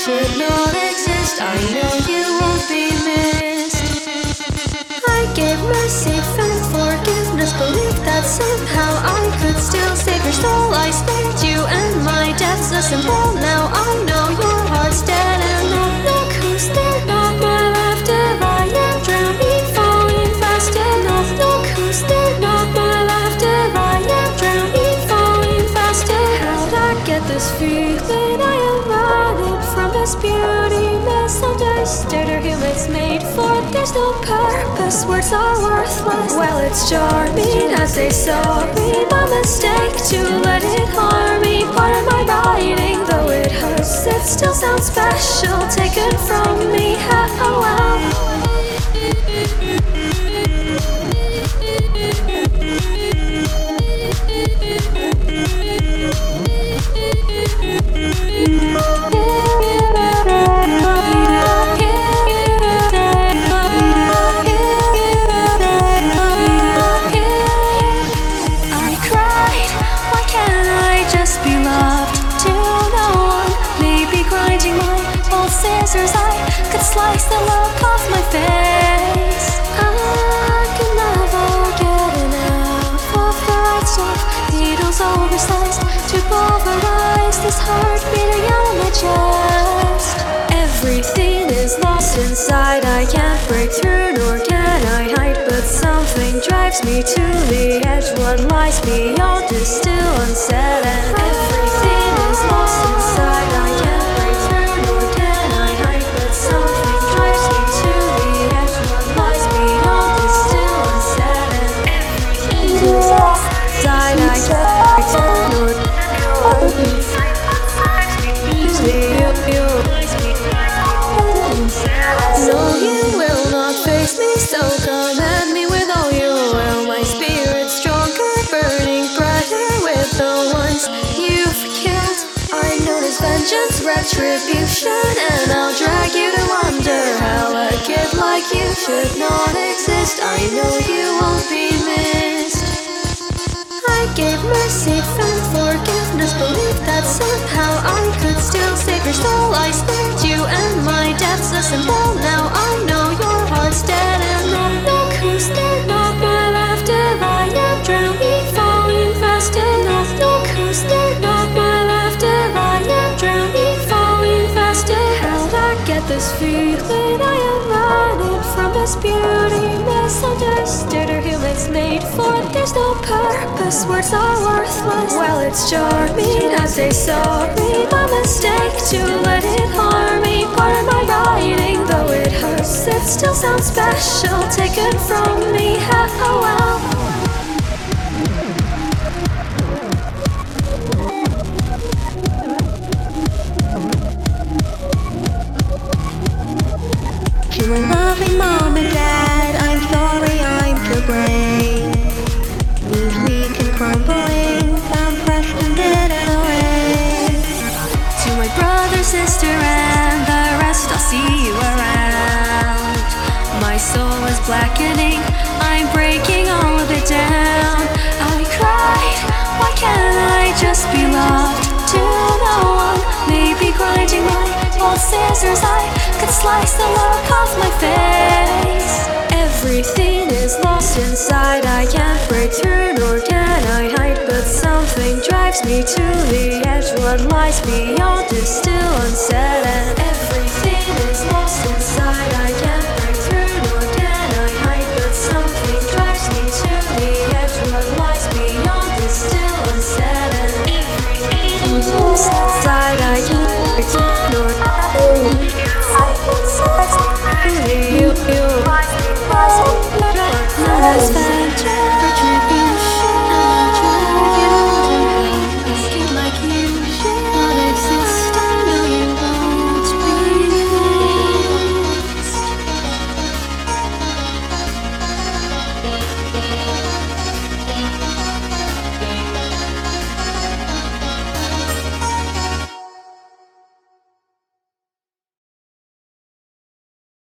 should not exist. I know you won't be missed. I gave mercy, found forgiveness, believed that somehow I could still save your soul. I spared you and my death's a symbol. Now I know your heart's dead and look who's there. Not my laughter, I am drowning, falling fast enough. Look who's there. Not my laughter, I am drowning, falling faster. How'd I get this feeling? I am running from this beauty, misunderstood or who it's made for. There's no purpose, words are worthless. Well, it's charming as they saw me. My mistake to let it harm me. Part of my writing, though it hurts, it still sounds special, taken from me. Oh well. Scissors, I could slice the look off my face. I could never get enough of the right stuff. Needles oversized to pulverize this heart beating out my chest. Everything is lost inside. I can't break through, nor can I hide. But something drives me to the edge. What lies beyond is still unsaid, and everything is lost inside. I can't break through, nor can I hide. But something drives me to the edge. What lies beyond is still unsaid, and everything is lost inside. I can't break through, nor can I hide. No, you will not face me, so come at me with all your oil. My spirit's stronger, burning brighter with the ones you've killed. I know there's vengeance, retribution, and I'll drag you to wonder how a kid like you should not exist. I know you won't be missed. I gave mercy, found forgiveness, believed that somehow I could still save your soul. I spared you and my death's a symbol. Now I know your heart's dead and look who's there. Not my laughter, I am drowning, falling fast enough. Look who's there. Not my laughter, I am drowning, falling faster. How'd I get this feeling? I am running from this beauty, misunderstood or who it's made for. There's no purpose, words are worthless. Well, it's charming as they saw me. My mistake to let it harm me. Part of my writing, though it hurts, it still sounds special, taken from me. Oh well. To my loving mom and dad, I'm sorry I'm to blame. Knees weak and crumbling, found pressed and hidden away. To my brother, sister, and the rest, I'll see you around. My soul is blackening, I'm breaking all of it down. I cried, why can't I just be loved? To no one, maybe grinding my old scissors, I could slice the look off my face. Everything is lost inside. I can't break through, nor can I hide. But something drives me to the edge. What lies beyond is still unsaid, and